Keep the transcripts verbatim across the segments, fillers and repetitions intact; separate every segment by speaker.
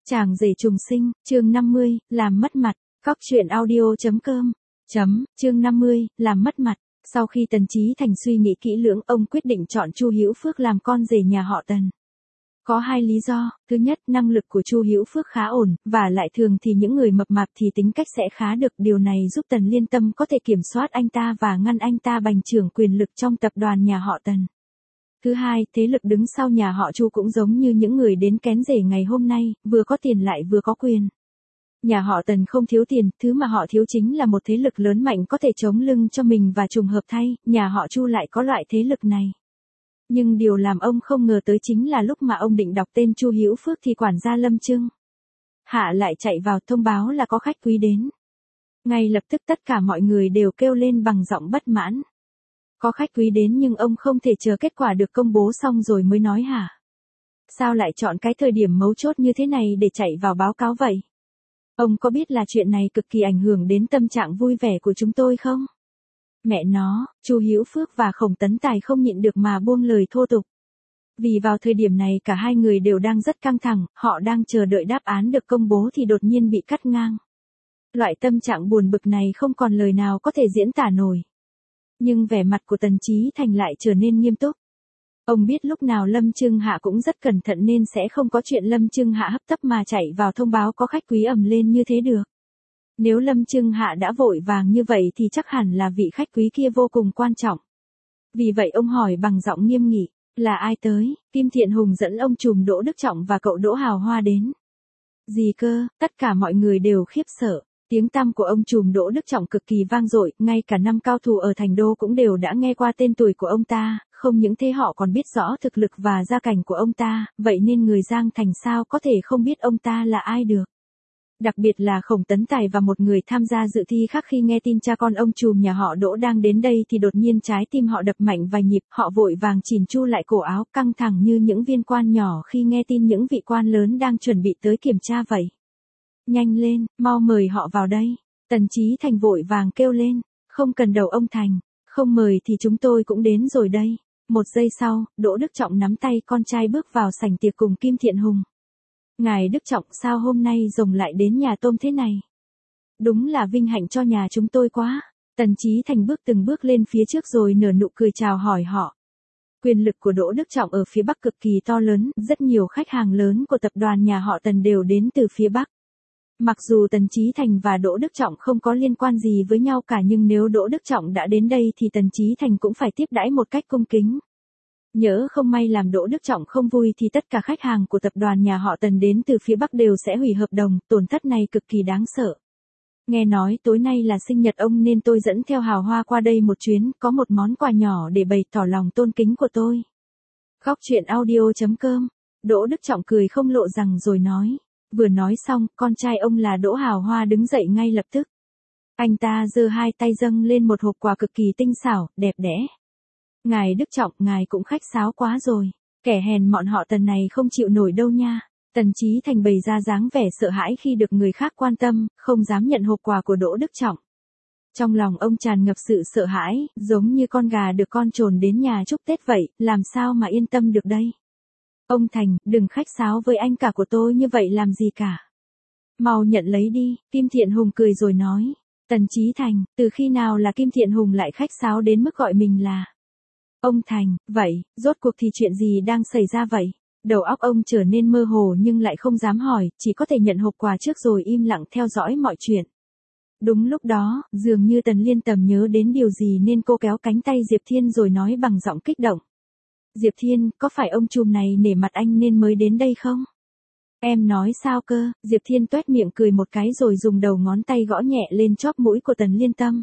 Speaker 1: Chàng rể trùng sinh, chương năm mươi, làm mất mặt, cóc truyện audio.com, chấm, chương năm mươi, làm mất mặt. Sau khi Tần Chí Thành suy nghĩ kỹ lưỡng, ông quyết định chọn Chu Hữu Phước làm con rể nhà họ Tần. Có hai lý do, thứ nhất, năng lực của Chu Hữu Phước khá ổn, và lại thường thì những người mập mạp thì tính cách sẽ khá được, điều này giúp Tần Liên Tâm có thể kiểm soát anh ta và ngăn anh ta bành trướng quyền lực trong tập đoàn nhà họ Tần. Thứ hai, thế lực đứng sau nhà họ Chu cũng giống như những người đến kén rể ngày hôm nay, vừa có tiền lại vừa có quyền. Nhà họ Tần không thiếu tiền, thứ mà họ thiếu chính là một thế lực lớn mạnh có thể chống lưng cho mình, và trùng hợp thay, nhà họ Chu lại có loại thế lực này. Nhưng điều làm ông không ngờ tới chính là lúc mà ông định đọc tên Chu Hữu Phước thì quản gia Lâm Trưng Hạ lại chạy vào thông báo là có khách quý đến. Ngay lập tức tất cả mọi người đều kêu lên bằng giọng bất mãn. Có khách quý đến nhưng ông không thể chờ kết quả được công bố xong rồi mới nói hả? Sao lại chọn cái thời điểm mấu chốt như thế này để chạy vào báo cáo vậy? Ông có biết là chuyện này cực kỳ ảnh hưởng đến tâm trạng vui vẻ của chúng tôi không? Mẹ nó, Chu Hữu Phước và Khổng Tấn Tài không nhịn được mà buông lời thô tục. Vì vào thời điểm này cả hai người đều đang rất căng thẳng, họ đang chờ đợi đáp án được công bố thì đột nhiên bị cắt ngang. Loại tâm trạng buồn bực này không còn lời nào có thể diễn tả nổi. Nhưng vẻ mặt của Tần Chí Thành lại trở nên nghiêm túc. Ông biết lúc nào Lâm Trưng Hạ cũng rất cẩn thận nên sẽ không có chuyện Lâm Trưng Hạ hấp tấp mà chạy vào thông báo có khách quý ầm lên như thế được. Nếu Lâm Trưng Hạ đã vội vàng như vậy thì chắc hẳn là vị khách quý kia vô cùng quan trọng. Vì vậy ông hỏi bằng giọng nghiêm nghị, là ai tới? Kim Thiện Hùng dẫn ông trùm Đỗ Đức Trọng và cậu Đỗ Hào Hoa đến. Gì cơ? Tất cả mọi người đều khiếp sợ. Tiếng tăm của ông trùm Đỗ Đức Trọng cực kỳ vang dội, ngay cả năm cao thủ ở Thành Đô cũng đều đã nghe qua tên tuổi của ông ta, không những thế họ còn biết rõ thực lực và gia cảnh của ông ta, vậy nên người Giang Thành sao có thể không biết ông ta là ai được. Đặc biệt là Khổng Tấn Tài và một người tham gia dự thi khác khi nghe tin cha con ông trùm nhà họ Đỗ đang đến đây thì đột nhiên trái tim họ đập mạnh vài nhịp, họ vội vàng chỉn chu lại cổ áo, căng thẳng như những viên quan nhỏ khi nghe tin những vị quan lớn đang chuẩn bị tới kiểm tra vậy. Nhanh lên, mau mời họ vào đây. Tần Chí Thành vội vàng kêu lên, không cần đầu ông Thành, không mời thì chúng tôi cũng đến rồi đây. Một giây sau, Đỗ Đức Trọng nắm tay con trai bước vào sảnh tiệc cùng Kim Thiện Hùng. Ngài Đức Trọng, sao hôm nay rồng lại đến nhà tôm thế này? Đúng là vinh hạnh cho nhà chúng tôi quá. Tần Chí Thành bước từng bước lên phía trước rồi nở nụ cười chào hỏi họ. Quyền lực của Đỗ Đức Trọng ở phía Bắc cực kỳ to lớn, rất nhiều khách hàng lớn của tập đoàn nhà họ Tần đều đến từ phía Bắc. Mặc dù Tần Chí Thành và Đỗ Đức Trọng không có liên quan gì với nhau cả, nhưng nếu Đỗ Đức Trọng đã đến đây thì Tần Chí Thành cũng phải tiếp đãi một cách cung kính. Nhỡ không may làm Đỗ Đức Trọng không vui thì tất cả khách hàng của tập đoàn nhà họ Tần đến từ phía Bắc đều sẽ hủy hợp đồng, tổn thất này cực kỳ đáng sợ. Nghe nói tối nay là sinh nhật ông nên tôi dẫn theo Hào Hoa qua đây một chuyến, có một món quà nhỏ để bày tỏ lòng tôn kính của tôi. Cóc truyện audio.com, Đỗ Đức Trọng cười không lộ rằng rồi nói. Vừa nói xong, con trai ông là Đỗ Hào Hoa đứng dậy ngay lập tức. Anh ta giơ hai tay dâng lên một hộp quà cực kỳ tinh xảo, đẹp đẽ. Ngài Đức Trọng, ngài cũng khách sáo quá rồi. Kẻ hèn mọn họ Tần này không chịu nổi đâu nha. Tần Chí Thành bày ra dáng vẻ sợ hãi khi được người khác quan tâm, không dám nhận hộp quà của Đỗ Đức Trọng. Trong lòng ông tràn ngập sự sợ hãi, giống như con gà được con trồn đến nhà chúc Tết vậy, làm sao mà yên tâm được đây. Ông Thành, đừng khách sáo với anh cả của tôi như vậy làm gì cả. Mau nhận lấy đi, Kim Thiện Hùng cười rồi nói. Tần Chí Thành, từ khi nào là Kim Thiện Hùng lại khách sáo đến mức gọi mình là ông Thành, vậy, rốt cuộc thì chuyện gì đang xảy ra vậy? Đầu óc ông trở nên mơ hồ nhưng lại không dám hỏi, chỉ có thể nhận hộp quà trước rồi im lặng theo dõi mọi chuyện. Đúng lúc đó, dường như Tần Liên Tầm nhớ đến điều gì nên cô kéo cánh tay Diệp Thiên rồi nói bằng giọng kích động. Diệp Thiên, có phải ông trùm này nể mặt anh nên mới đến đây không? Em nói sao cơ? Diệp Thiên toét miệng cười một cái rồi dùng đầu ngón tay gõ nhẹ lên chóp mũi của Tần Liên Tâm.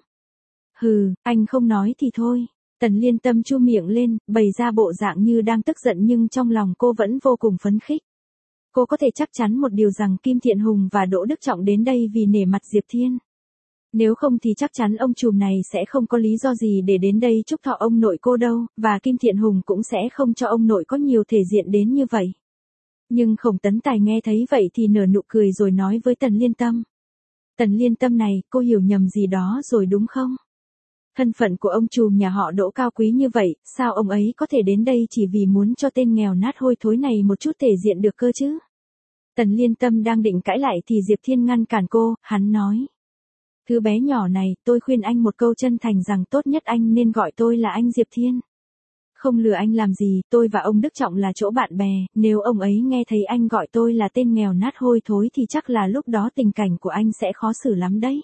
Speaker 1: Hừ, anh không nói thì thôi. Tần Liên Tâm chu miệng lên, bày ra bộ dạng như đang tức giận nhưng trong lòng cô vẫn vô cùng phấn khích. Cô có thể chắc chắn một điều rằng Kim Thiện Hùng và Đỗ Đức Trọng đến đây vì nể mặt Diệp Thiên. Nếu không thì chắc chắn ông trùm này sẽ không có lý do gì để đến đây chúc thọ ông nội cô đâu, và Kim Thiện Hùng cũng sẽ không cho ông nội có nhiều thể diện đến như vậy. Nhưng Khổng Tấn Tài nghe thấy vậy thì nở nụ cười rồi nói với Tần Liên Tâm. Tần Liên Tâm này, cô hiểu nhầm gì đó rồi đúng không? Thân phận của ông trùm nhà họ Đỗ cao quý như vậy, sao ông ấy có thể đến đây chỉ vì muốn cho tên nghèo nát hôi thối này một chút thể diện được cơ chứ? Tần Liên Tâm đang định cãi lại thì Diệp Thiên ngăn cản cô, hắn nói. Thứ bé nhỏ này, tôi khuyên anh một câu chân thành rằng tốt nhất anh nên gọi tôi là anh Diệp Thiên. Không lừa anh làm gì, tôi và ông Đức Trọng là chỗ bạn bè, nếu ông ấy nghe thấy anh gọi tôi là tên nghèo nát hôi thối thì chắc là lúc đó tình cảnh của anh sẽ khó xử lắm đấy.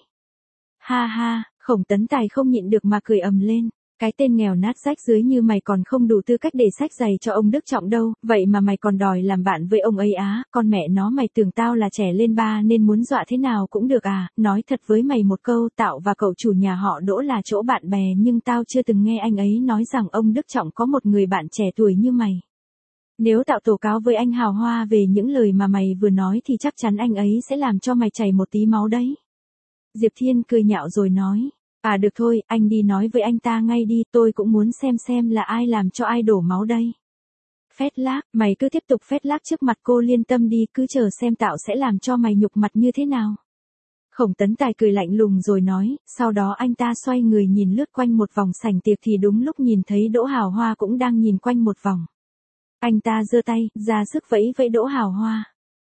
Speaker 1: Ha ha, Khổng Tấn Tài không nhịn được mà cười ầm lên. Cái tên nghèo nát rách rưới như mày còn không đủ tư cách để xách giày cho ông Đức Trọng đâu, vậy mà mày còn đòi làm bạn với ông ấy á, con mẹ nó mày tưởng tao là trẻ lên ba nên muốn dọa thế nào cũng được à, nói thật với mày một câu, Tạo và cậu chủ nhà họ Đỗ là chỗ bạn bè nhưng tao chưa từng nghe anh ấy nói rằng ông Đức Trọng có một người bạn trẻ tuổi như mày. Nếu Tạo tố cáo với anh Hào Hoa về những lời mà mày vừa nói thì chắc chắn anh ấy sẽ làm cho mày chảy một tí máu đấy. Diệp Thiên cười nhạo rồi nói. À được thôi, anh đi nói với anh ta ngay đi, tôi cũng muốn xem xem là ai làm cho ai đổ máu đây. Phét lác, mày cứ tiếp tục phét lác trước mặt cô Liên Tâm đi, cứ chờ xem Tạo sẽ làm cho mày nhục mặt như thế nào. Khổng Tấn Tài cười lạnh lùng rồi nói, sau đó anh ta xoay người nhìn lướt quanh một vòng sảnh tiệc thì đúng lúc nhìn thấy Đỗ Hào Hoa cũng đang nhìn quanh một vòng. Anh ta giơ tay, ra sức vẫy vẫy Đỗ Hào Hoa.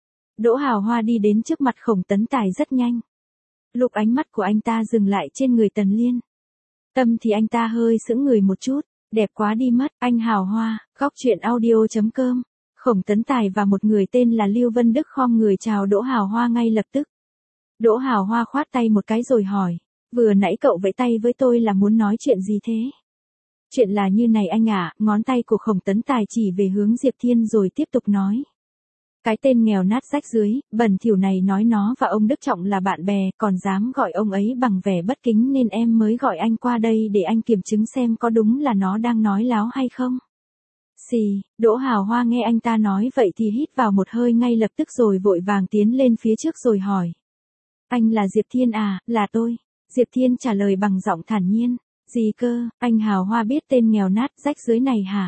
Speaker 1: Đỗ Hào Hoa đi đến trước mặt Khổng Tấn Tài rất nhanh. Lúc ánh mắt của anh ta dừng lại trên người Tần Liên Tâm thì anh ta hơi sững người một chút, đẹp quá đi mất, anh Hào Hoa, góc truyện audio chấm com. Khổng Tấn Tài và một người tên là Lưu Vân Đức khom người chào Đỗ Hào Hoa ngay lập tức. Đỗ Hào Hoa khoát tay một cái rồi hỏi, vừa nãy cậu vẫy tay với tôi là muốn nói chuyện gì thế? Chuyện là như này anh ạ, ngón tay của Khổng Tấn Tài chỉ về hướng Diệp Thiên rồi tiếp tục nói. Cái tên nghèo nát rách rưới, bẩn thỉu này nói nó và ông Đức Trọng là bạn bè, còn dám gọi ông ấy bằng vẻ bất kính nên em mới gọi anh qua đây để anh kiểm chứng xem có đúng là nó đang nói láo hay không. Xì, Đỗ Hào Hoa nghe anh ta nói vậy thì hít vào một hơi ngay lập tức rồi vội vàng tiến lên phía trước rồi hỏi. Anh là Diệp Thiên à, là tôi. Diệp Thiên trả lời bằng giọng thản nhiên. Gì cơ, anh Hào Hoa biết tên nghèo nát rách rưới này hả?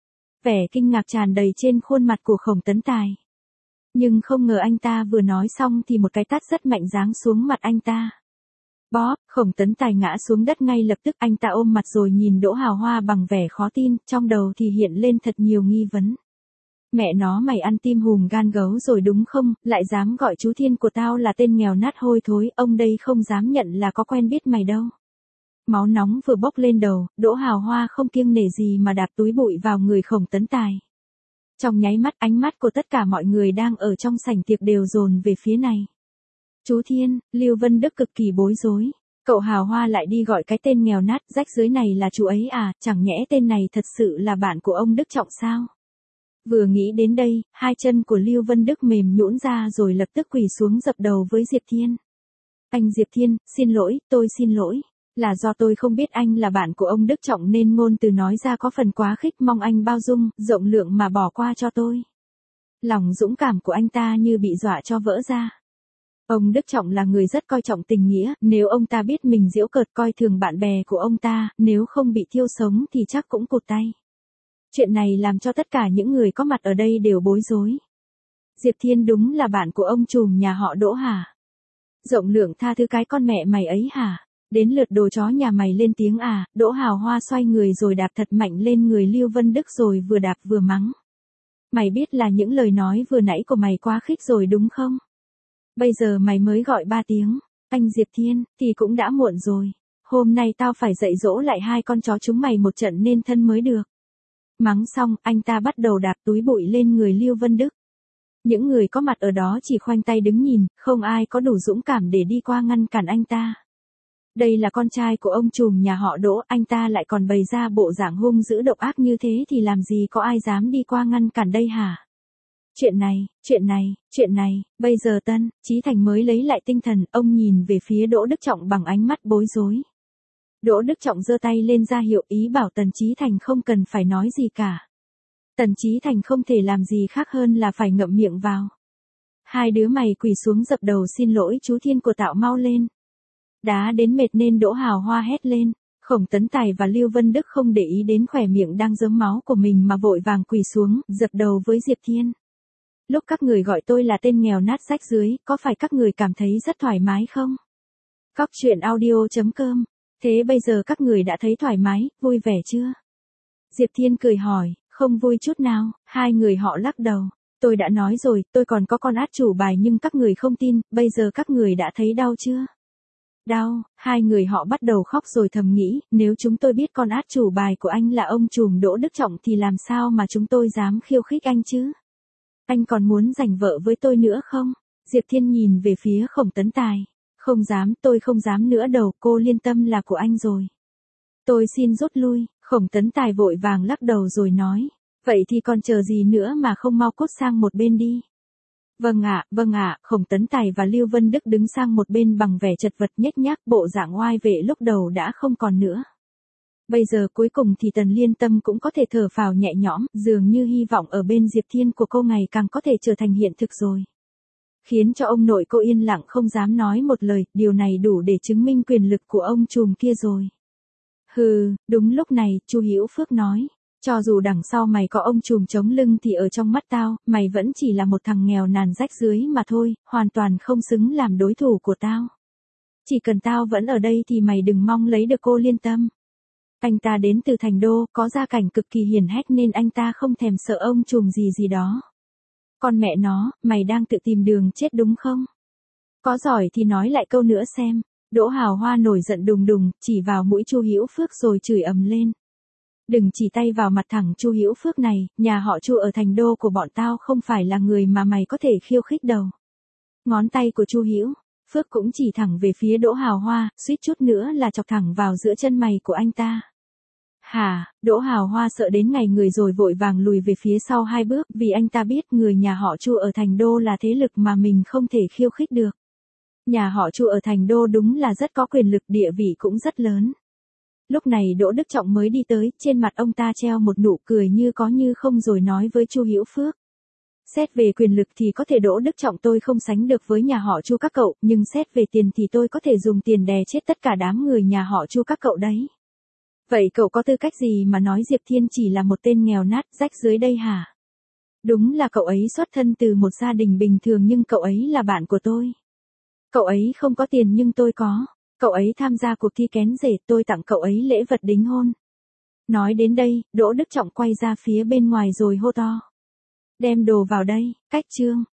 Speaker 1: Vẻ kinh ngạc tràn đầy trên khuôn mặt của Khổng Tấn Tài. Nhưng không ngờ anh ta vừa nói xong thì một cái tát rất mạnh giáng xuống mặt anh ta. Bóp, Khổng Tấn Tài ngã xuống đất ngay lập tức, anh ta ôm mặt rồi nhìn Đỗ Hào Hoa bằng vẻ khó tin, trong đầu thì hiện lên thật nhiều nghi vấn. Mẹ nó mày ăn tim hùm gan gấu rồi đúng không, lại dám gọi chú Thiên của tao là tên nghèo nát hôi thối, ông đây không dám nhận là có quen biết mày đâu. Máu nóng vừa bốc lên đầu, Đỗ Hào Hoa không kiêng nể gì mà đạp túi bụi vào người Khổng Tấn Tài. Trong nháy mắt ánh mắt của tất cả mọi người đang ở trong sảnh tiệc đều dồn về phía này. Chú Thiên, Lưu Vân Đức cực kỳ bối rối. Cậu Hào Hoa lại đi gọi cái tên nghèo nát rách rưới này là chú ấy à, chẳng nhẽ tên này thật sự là bạn của ông Đức Trọng sao? Vừa nghĩ đến đây, hai chân của Lưu Vân Đức mềm nhũn ra rồi lập tức quỳ xuống dập đầu với Diệp Thiên. Anh Diệp Thiên, xin lỗi, tôi xin lỗi. Là do tôi không biết anh là bạn của ông Đức Trọng nên ngôn từ nói ra có phần quá khích, mong anh bao dung, rộng lượng mà bỏ qua cho tôi. Lòng dũng cảm của anh ta như bị dọa cho vỡ ra. Ông Đức Trọng là người rất coi trọng tình nghĩa, nếu ông ta biết mình giễu cợt coi thường bạn bè của ông ta, nếu không bị thiêu sống thì chắc cũng cụt tay. Chuyện này làm cho tất cả những người có mặt ở đây đều bối rối. Diệp Thiên đúng là bạn của ông trùm nhà họ Đỗ hả? Rộng lượng tha thứ cái con mẹ mày ấy hả? Đến lượt đồ chó nhà mày lên tiếng à? Đỗ Hào Hoa xoay người rồi đạp thật mạnh lên người Lưu Vân Đức rồi vừa đạp vừa mắng. Mày biết là những lời nói vừa nãy của mày quá khích rồi đúng không? Bây giờ mày mới gọi ba tiếng, anh Diệp Thiên, thì cũng đã muộn rồi. Hôm nay tao phải dạy dỗ lại hai con chó chúng mày một trận nên thân mới được. Mắng xong, anh ta bắt đầu đạp túi bụi lên người Lưu Vân Đức. Những người có mặt ở đó chỉ khoanh tay đứng nhìn, không ai có đủ dũng cảm để đi qua ngăn cản anh ta. Đây là con trai của ông trùm nhà họ Đỗ, anh ta lại còn bày ra bộ dạng hung dữ độc ác như thế thì làm gì có ai dám đi qua ngăn cản đây hả? Chuyện này, chuyện này, chuyện này, bây giờ Tân, Chí Thành mới lấy lại tinh thần, ông nhìn về phía Đỗ Đức Trọng bằng ánh mắt bối rối. Đỗ Đức Trọng giơ tay lên ra hiệu ý bảo Tần Chí Thành không cần phải nói gì cả. Tần Chí Thành không thể làm gì khác hơn là phải ngậm miệng vào. Hai đứa mày quỳ xuống dập đầu xin lỗi chú Thiên của Tạo mau lên. Đá đến mệt nên Đỗ Hào Hoa hét lên. Khổng Tấn Tài và Lưu Vân Đức không để ý đến khỏe miệng đang rớm máu của mình mà vội vàng quỳ xuống, dập đầu với Diệp Thiên. Lúc các người gọi tôi là tên nghèo nát rách rưới, có phải các người cảm thấy rất thoải mái không? Góc truyện audio chấm com. Thế bây giờ các người đã thấy thoải mái, vui vẻ chưa? Diệp Thiên cười hỏi, không vui chút nào, hai người họ lắc đầu. Tôi đã nói rồi, tôi còn có con át chủ bài nhưng các người không tin, bây giờ các người đã thấy đau chưa? Đau, hai người họ bắt đầu khóc rồi thầm nghĩ, nếu chúng tôi biết con át chủ bài của anh là ông trùm Đỗ Đức Trọng thì làm sao mà chúng tôi dám khiêu khích anh chứ? Anh còn muốn giành vợ với tôi nữa không? Diệp Thiên nhìn về phía Khổng Tấn Tài. Không dám, tôi không dám nữa đâu, cô Liên Tâm là của anh rồi. Tôi xin rút lui, Khổng Tấn Tài vội vàng lắc đầu rồi nói. Vậy thì còn chờ gì nữa mà không mau cút sang một bên đi. Vâng ạ, vâng ạ, Khổng Tấn Tài và Lưu Vân Đức đứng sang một bên bằng vẻ chật vật nhếch nhác, bộ dạng oai vệ lúc đầu đã không còn nữa. Bây giờ cuối cùng thì Tần Liên Tâm cũng có thể thở phào nhẹ nhõm, dường như hy vọng ở bên Diệp Thiên của cô ngày càng có thể trở thành hiện thực rồi. Khiến cho ông nội cô yên lặng không dám nói một lời, điều này đủ để chứng minh quyền lực của ông trùm kia rồi. Hừ, đúng lúc này, Chu Hữu Phước nói. Cho dù đằng sau mày có ông trùm chống lưng thì ở trong mắt tao, mày vẫn chỉ là một thằng nghèo nàn rách rưới mà thôi, hoàn toàn không xứng làm đối thủ của tao. Chỉ cần tao vẫn ở đây thì mày đừng mong lấy được cô Liên Tâm. Anh ta đến từ thành đô, có gia cảnh cực kỳ hiển hách nên anh ta không thèm sợ ông trùm gì gì đó. Con mẹ nó, mày đang tự tìm đường chết đúng không? Có giỏi thì nói lại câu nữa xem. Đỗ Hào Hoa nổi giận đùng đùng, chỉ vào mũi Chu Hữu Phước rồi chửi ầm lên. Đừng chỉ tay vào mặt thằng Chu Hữu Phước này, nhà họ Chu ở thành đô của bọn tao không phải là người mà mày có thể khiêu khích đâu. Ngón tay của Chu Hữu Phước cũng chỉ thẳng về phía Đỗ Hào Hoa, suýt chút nữa là chọc thẳng vào giữa chân mày của anh ta. Hả, Đỗ Hào Hoa sợ đến ngày người rồi vội vàng lùi về phía sau hai bước vì anh ta biết người nhà họ Chu ở thành đô là thế lực mà mình không thể khiêu khích được. Nhà họ Chu ở thành đô đúng là rất có quyền lực, địa vị cũng rất lớn. Lúc này Đỗ Đức Trọng mới đi tới, trên mặt ông ta treo một nụ cười như có như không rồi nói với Chu Hữu Phước. Xét về quyền lực thì có thể Đỗ Đức Trọng tôi không sánh được với nhà họ Chu các cậu, nhưng xét về tiền thì tôi có thể dùng tiền đè chết tất cả đám người nhà họ Chu các cậu đấy. Vậy cậu có tư cách gì mà nói Diệp Thiên chỉ là một tên nghèo nát rách dưới đây hả? Đúng là cậu ấy xuất thân từ một gia đình bình thường nhưng cậu ấy là bạn của tôi. Cậu ấy không có tiền nhưng tôi có. Cậu ấy tham gia cuộc thi kén rể, tôi tặng cậu ấy lễ vật đính hôn. Nói đến đây, Đỗ Đức Trọng quay ra phía bên ngoài rồi hô to. Đem đồ vào đây, cách trương.